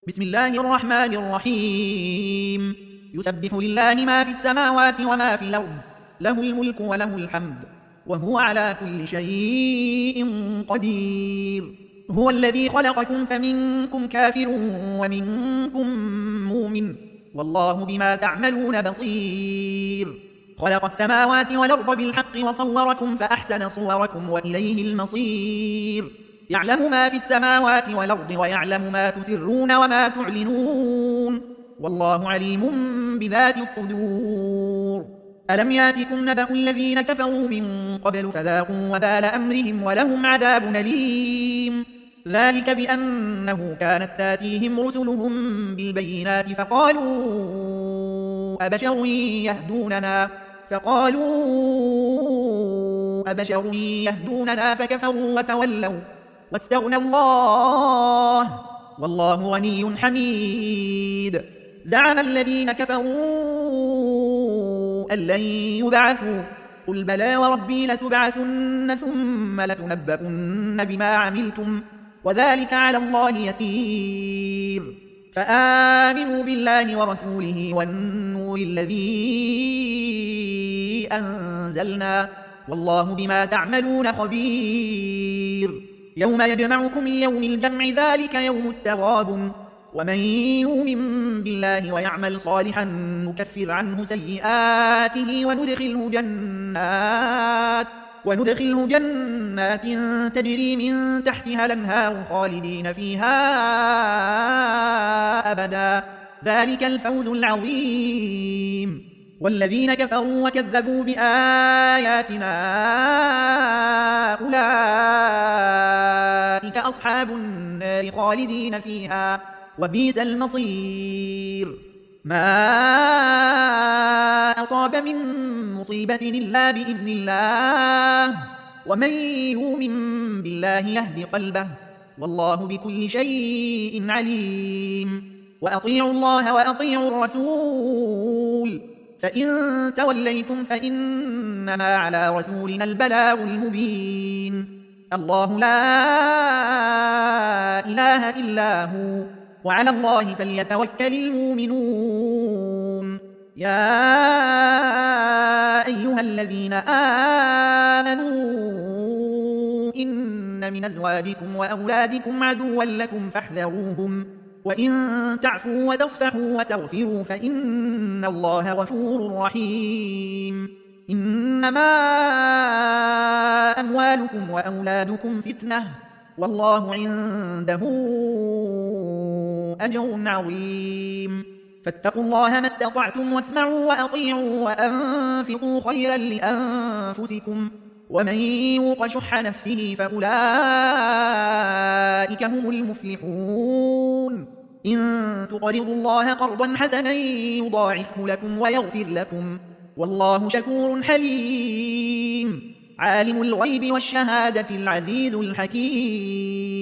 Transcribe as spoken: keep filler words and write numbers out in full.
بسم الله الرحمن الرحيم يسبح لله ما في السماوات وما في الأرض، له الملك وله الحمد، وهو على كل شيء قدير. هو الذي خلقكم فمنكم كافر ومنكم مؤمن، والله بما تعملون بصير. خلق السماوات والأرض بالحق وصوركم فأحسن صوركم وإليه المصير. يعلم ما في السماوات والأرض ويعلم ما تسرون وما تعلنون، والله عليم بذات الصدور. ألم ياتكم نبأ الذين كفروا من قبل فذاقوا وبال أمرهم ولهم عذاب أليم. ذلك بأنه كانت تاتيهم رسلهم بالبينات فقالوا أبشر يهدوننا فقالوا أبشر يهدوننا فكفروا وتولوا واستغنى الله، والله غني حميد. زعم الذين كفروا أن لن يبعثوا، قل بلى وربي لتبعثن ثم لتنبؤن بما عملتم وذلك على الله يسير. فآمنوا بالله ورسوله والنور الذي أنزلنا، والله بما تعملون خبير. يوم يجمعكم ليوم الجمع ذلك يوم التغابن، ومن يؤمن بالله ويعمل صالحا نكفر عنه سيئاته وندخله جنات وندخله جنات تجري من تحتها الأنهار خالدين فيها أبدا، ذلك الفوز العظيم. والذين كفروا وكذبوا بآياتنا أولئك أصحاب النار خالدين فيها وبئس المصير. ما أصاب من مصيبة إلا بإذن الله، ومن يؤمن بالله يهد قلبه، والله بكل شيء عليم. وأطيعوا الله وأطيعوا الرسول، فإن توليتم فإنما على رسولنا البلاغ المبين. الله لا إله إلا هو، وعلى الله فليتوكل المؤمنون. يا أيها الذين آمنوا إن من أزواجكم وأولادكم عدوا لكم فاحذروهم، وإن تعفوا وتصفحوا وتغفروا فإن الله غفور رحيم. إنما أموالكم وأولادكم فتنة، والله عنده أجر عظيم. فاتقوا الله ما استطعتم واسمعوا وأطيعوا وأنفقوا خيرا لأنفسكم، ومن يوق شح نفسه فأولئك هم المفلحون. إن تقرضوا الله قرضا حسنا يضاعفه لكم ويغفر لكم، والله شكور حليم. عالم الغيب والشهادة العزيز الحكيم.